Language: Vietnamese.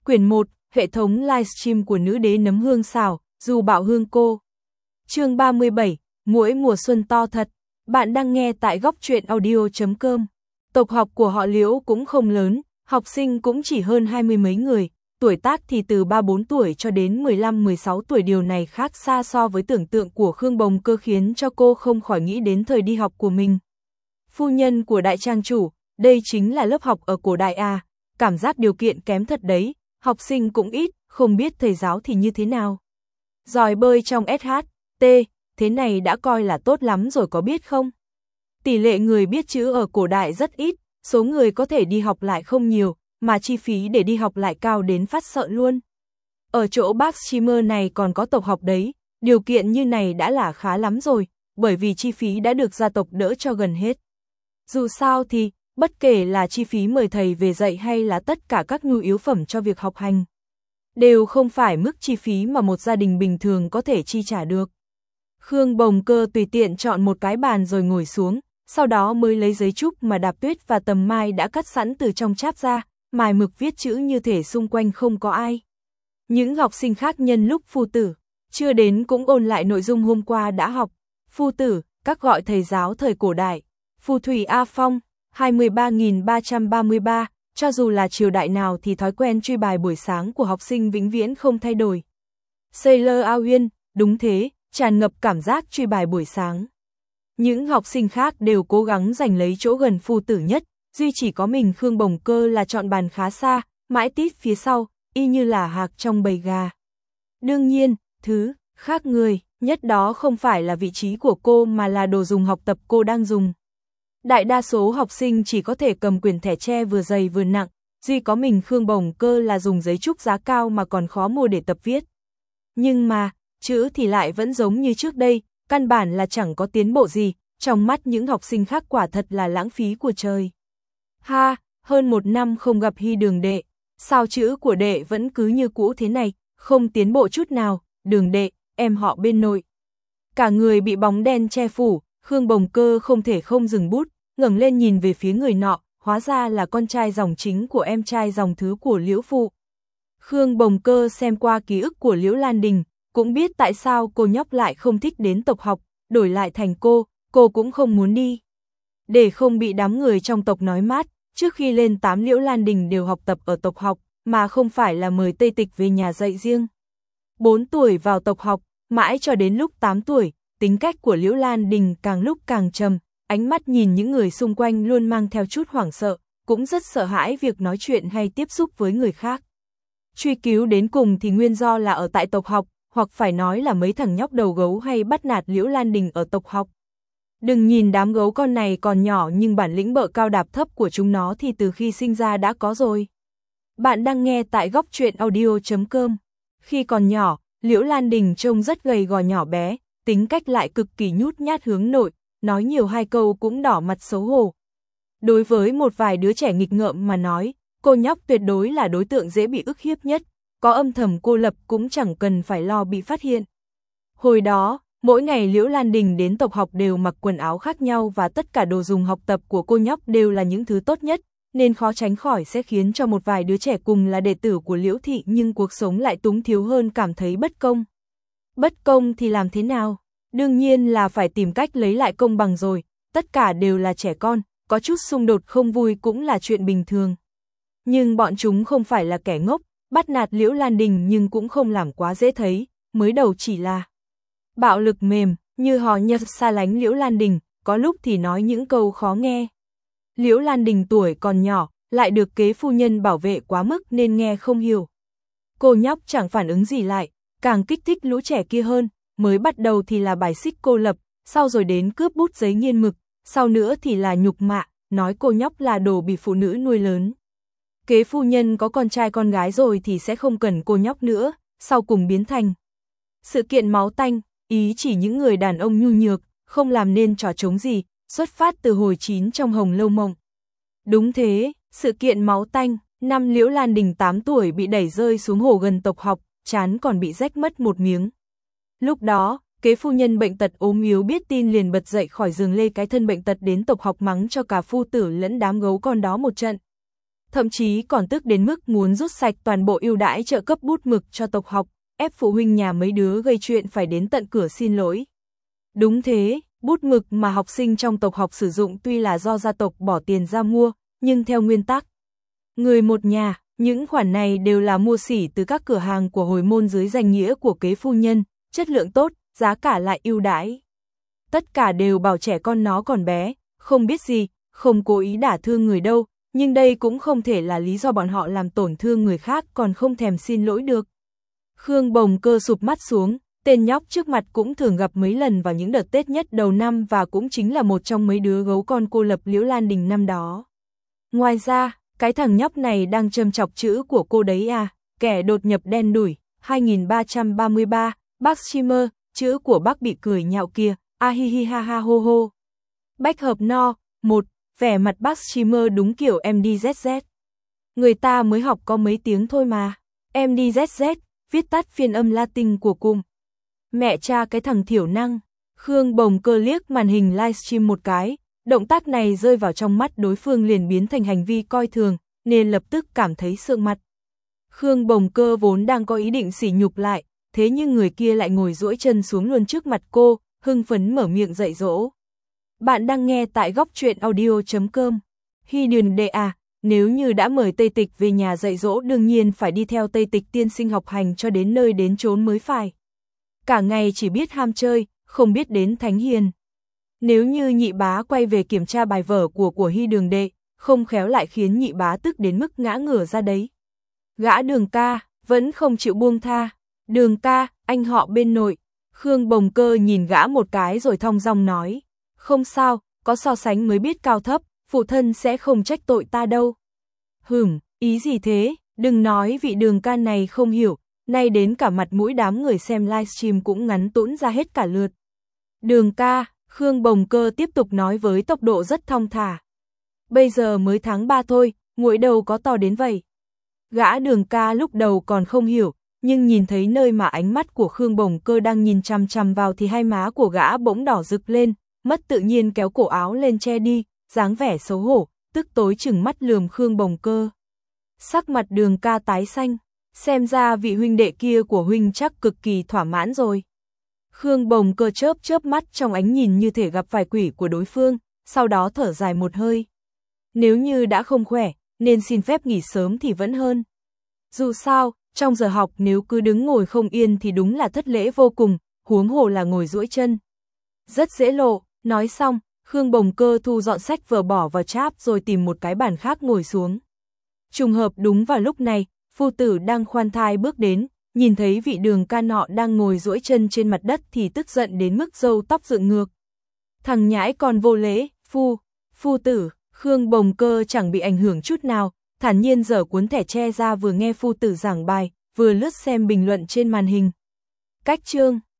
Quyển 1, hệ thống livestream của nữ đế nấm hương xào, dù bạo hương cô. Chương 37, mỗi mùa xuân to thật. Bạn đang nghe tại góc truyện audio.com. Tộc học của họ Liễu cũng không lớn, học sinh cũng chỉ hơn 20 mấy người, tuổi tác thì từ 3-4 tuổi cho đến 15-16 tuổi. Điều này khác xa so với tưởng tượng của Khương Bồng Cơ, khiến cho cô không khỏi nghĩ đến thời đi học của mình. Phu nhân của đại trang chủ, đây chính là lớp học ở cổ đại à, cảm giác điều kiện kém thật đấy, học sinh cũng ít, không biết thầy giáo thì như thế nào. Giỏi bơi trong SHT, thế này đã coi là tốt lắm rồi có biết không? Tỷ lệ người biết chữ ở cổ đại rất ít, số người có thể đi học lại không nhiều, mà chi phí để đi học lại cao đến phát sợ luôn. Ở chỗ bác streamer này còn có tộc học đấy, điều kiện như này đã là khá lắm rồi, bởi vì chi phí đã được gia tộc đỡ cho gần hết. Dù sao thì, bất kể là chi phí mời thầy về dạy hay là tất cả các nhu yếu phẩm cho việc học hành, đều không phải mức chi phí mà một gia đình bình thường có thể chi trả được. Khương Bồng Cơ tùy tiện chọn một cái bàn rồi ngồi xuống, sau đó mới lấy giấy trúc mà Đạp Tuyết và Tầm Mai đã cắt sẵn từ trong cháp ra, mài mực viết chữ như thể xung quanh không có ai. Những học sinh khác nhân lúc phu tử chưa đến cũng ôn lại nội dung hôm qua đã học. Phu tử, các gọi thầy giáo thời cổ đại. Phù thủy A Phong, 23.333, cho dù là triều đại nào thì thói quen truy bài buổi sáng của học sinh vĩnh viễn không thay đổi. Sailor A Uyên, đúng thế, tràn ngập cảm giác truy bài buổi sáng. Những học sinh khác đều cố gắng giành lấy chỗ gần phu tử nhất, duy chỉ có mình Khương Bồng Cơ là chọn bàn khá xa, mãi tít phía sau, y như là hạc trong bầy gà. Đương nhiên, thứ khác người nhất đó không phải là vị trí của cô mà là đồ dùng học tập cô đang dùng. Đại đa số học sinh chỉ có thể cầm quyển thẻ tre vừa dày vừa nặng, duy có mình Khương Bồng Cơ là dùng giấy trúc giá cao mà còn khó mua để tập viết. Nhưng mà, chữ thì lại vẫn giống như trước đây, căn bản là chẳng có tiến bộ gì, trong mắt những học sinh khác quả thật là lãng phí của trời. Ha, hơn 1 năm không gặp Hy Đường đệ, sao chữ của đệ vẫn cứ như cũ thế này, không tiến bộ chút nào, Đường đệ, em họ bên nội. Cả người bị bóng đen che phủ, Khương Bồng Cơ không thể không dừng bút, ngẩng lên nhìn về phía người nọ, hóa ra là con trai dòng chính của em trai dòng thứ của Liễu phụ. Khương Bồng Cơ xem qua ký ức của Liễu Lan Đình, cũng biết tại sao cô nhóc lại không thích đến tộc học, đổi lại thành cô cũng không muốn đi. Để không bị đám người trong tộc nói mát, trước khi lên 8 Liễu Lan Đình đều học tập ở tộc học, mà không phải là mời Tây Tịch về nhà dạy riêng. 4 tuổi vào tộc học, mãi cho đến lúc 8 tuổi, tính cách của Liễu Lan Đình càng lúc càng trầm, ánh mắt nhìn những người xung quanh luôn mang theo chút hoảng sợ, cũng rất sợ hãi việc nói chuyện hay tiếp xúc với người khác. Truy cứu đến cùng thì nguyên do là ở tại tộc học, hoặc phải nói là mấy thằng nhóc đầu gấu hay bắt nạt Liễu Lan Đình ở tộc học. Đừng nhìn đám gấu con này còn nhỏ nhưng bản lĩnh bợ cao đạp thấp của chúng nó thì từ khi sinh ra đã có rồi. Bạn đang nghe tại góc truyện audio.com. Khi còn nhỏ, Liễu Lan Đình trông rất gầy gò nhỏ bé, tính cách lại cực kỳ nhút nhát hướng nội, nói nhiều 2 câu cũng đỏ mặt xấu hổ. Đối với một vài đứa trẻ nghịch ngợm mà nói, cô nhóc tuyệt đối là đối tượng dễ bị ức hiếp nhất, có âm thầm cô lập cũng chẳng cần phải lo bị phát hiện. Hồi đó, mỗi ngày Liễu Lan Đình đến tộc học đều mặc quần áo khác nhau và tất cả đồ dùng học tập của cô nhóc đều là những thứ tốt nhất, nên khó tránh khỏi sẽ khiến cho một vài đứa trẻ cùng là đệ tử của Liễu thị nhưng cuộc sống lại túng thiếu hơn cảm thấy bất công. Bất công thì làm thế nào? Đương nhiên là phải tìm cách lấy lại công bằng rồi, tất cả đều là trẻ con, có chút xung đột không vui cũng là chuyện bình thường. Nhưng bọn chúng không phải là kẻ ngốc, bắt nạt Liễu Lan Đình nhưng cũng không làm quá dễ thấy, mới đầu chỉ là bạo lực mềm, như hò nhật xa lánh Liễu Lan Đình, có lúc thì nói những câu khó nghe. Liễu Lan Đình tuổi còn nhỏ, lại được kế phu nhân bảo vệ quá mức nên nghe không hiểu. Cô nhóc chẳng phản ứng gì lại, càng kích thích lũ trẻ kia hơn, mới bắt đầu thì là bài xích cô lập, sau rồi đến cướp bút giấy nghiên mực, sau nữa thì là nhục mạ, nói cô nhóc là đồ bị phụ nữ nuôi lớn. Kế phu nhân có con trai con gái rồi thì sẽ không cần cô nhóc nữa, sau cùng biến thành sự kiện máu tanh, ý chỉ những người đàn ông nhu nhược, không làm nên trò trống gì, xuất phát từ hồi 9 trong Hồng Lâu Mộng. Đúng thế, sự kiện máu tanh, năm Liễu Lan Đình 8 tuổi bị đẩy rơi xuống hồ gần tộc học, trán còn bị rách mất một miếng. Lúc đó, kế phu nhân bệnh tật ốm yếu biết tin liền bật dậy khỏi giường lê cái thân bệnh tật đến tộc học mắng cho cả phu tử lẫn đám gấu con đó một trận. thậm chí còn tức đến mức muốn rút sạch toàn bộ ưu đãi trợ cấp bút mực cho tộc học, ép phụ huynh nhà mấy đứa gây chuyện phải đến tận cửa xin lỗi. Đúng thế, bút mực mà học sinh trong tộc học sử dụng tuy là do gia tộc bỏ tiền ra mua, nhưng theo nguyên tắc người một nhà, những khoản này đều là mua xỉ từ các cửa hàng của hồi môn dưới danh nghĩa của kế phu nhân, chất lượng tốt, giá cả lại ưu đãi. Tất cả đều bảo trẻ con nó còn bé, không biết gì, không cố ý đả thương người đâu, nhưng đây cũng không thể là lý do bọn họ làm tổn thương người khác còn không thèm xin lỗi được. Khương Bồng Cơ sụp mắt xuống, tên nhóc trước mặt cũng thường gặp mấy lần vào những đợt Tết nhất đầu năm và cũng chính là một trong mấy đứa gấu con cô lập Liễu Lan Đình năm đó. Ngoài ra, cái thằng nhóc này đang châm chọc chữ của cô đấy à, kẻ đột nhập đen đủi, 2333, bác streamer, chữ của bác bị cười nhạo kia, a hi hi ha ha hô hô. Bách hợp no, 1, vẻ mặt bác streamer đúng kiểu MDZZ. Người ta mới học có mấy tiếng thôi mà. MDZZ, viết tắt phiên âm Latin của cụm. Mẹ cha cái thằng thiểu năng. Khương Bồng Cơ liếc màn hình livestream một cái, động tác này rơi vào trong mắt đối phương liền biến thành hành vi coi thường, nên lập tức cảm thấy sượng mặt. Khương Bồng Cơ vốn đang có ý định sỉ nhục lại, thế nhưng người kia lại ngồi duỗi chân xuống luôn trước mặt cô, hưng phấn mở miệng dạy dỗ. Bạn đang nghe tại góc truyện audio.com. Hi Điền Đệ à, nếu như đã mời Tây Tịch về nhà dạy dỗ đương nhiên phải đi theo Tây Tịch tiên sinh học hành cho đến nơi đến chốn mới phải. Cả ngày chỉ biết ham chơi, không biết đến thánh hiền. Nếu như nhị bá quay về kiểm tra bài vở của Hi Đường Đệ, không khéo lại khiến nhị bá tức đến mức ngã ngửa ra đấy. Gã Đường ca, vẫn không chịu buông tha. Đường ca, anh họ bên nội. Khương Bồng Cơ nhìn gã một cái rồi thong dong nói. Không sao, có so sánh mới biết cao thấp, phụ thân sẽ không trách tội ta đâu. Ý gì thế, đừng nói vị Đường ca này không hiểu, nay đến cả mặt mũi đám người xem livestream cũng ngắn tũn ra hết cả lượt. Đường ca, Khương Bồng Cơ tiếp tục nói với tốc độ rất thong thả. Bây giờ mới tháng 3 thôi, nguội đầu có to đến vậy. Gã Đường ca lúc đầu còn không hiểu, nhưng nhìn thấy nơi mà ánh mắt của Khương Bồng Cơ đang nhìn chằm chằm vào thì hai má của gã bỗng đỏ rực lên, mất tự nhiên kéo cổ áo lên che đi, dáng vẻ xấu hổ, tức tối chừng mắt lườm Khương Bồng Cơ. Sắc mặt Đường ca tái xanh, xem ra vị huynh đệ kia của huynh chắc cực kỳ thỏa mãn rồi. Khương Bồng Cơ chớp chớp mắt trong ánh nhìn như thể gặp vài quỷ của đối phương, sau đó thở dài một hơi. Nếu như đã không khỏe, nên xin phép nghỉ sớm thì vẫn hơn. Dù sao, trong giờ học nếu cứ đứng ngồi không yên thì đúng là thất lễ vô cùng, huống hồ là ngồi duỗi chân. Rất dễ lộ, nói xong, Khương Bồng Cơ thu dọn sách vở bỏ vào cháp rồi tìm một cái bàn khác ngồi xuống. Trùng hợp đúng vào lúc này, phu tử đang khoan thai bước đến, nhìn thấy vị Đường ca nọ đang ngồi duỗi chân trên mặt đất thì tức giận đến mức râu tóc dựng ngược. Thằng nhãi còn vô lễ, phu tử, Khương Bồng Cơ chẳng bị ảnh hưởng chút nào, thản nhiên giở cuốn thẻ tre ra vừa nghe phu tử giảng bài, vừa lướt xem bình luận trên màn hình. Cách chương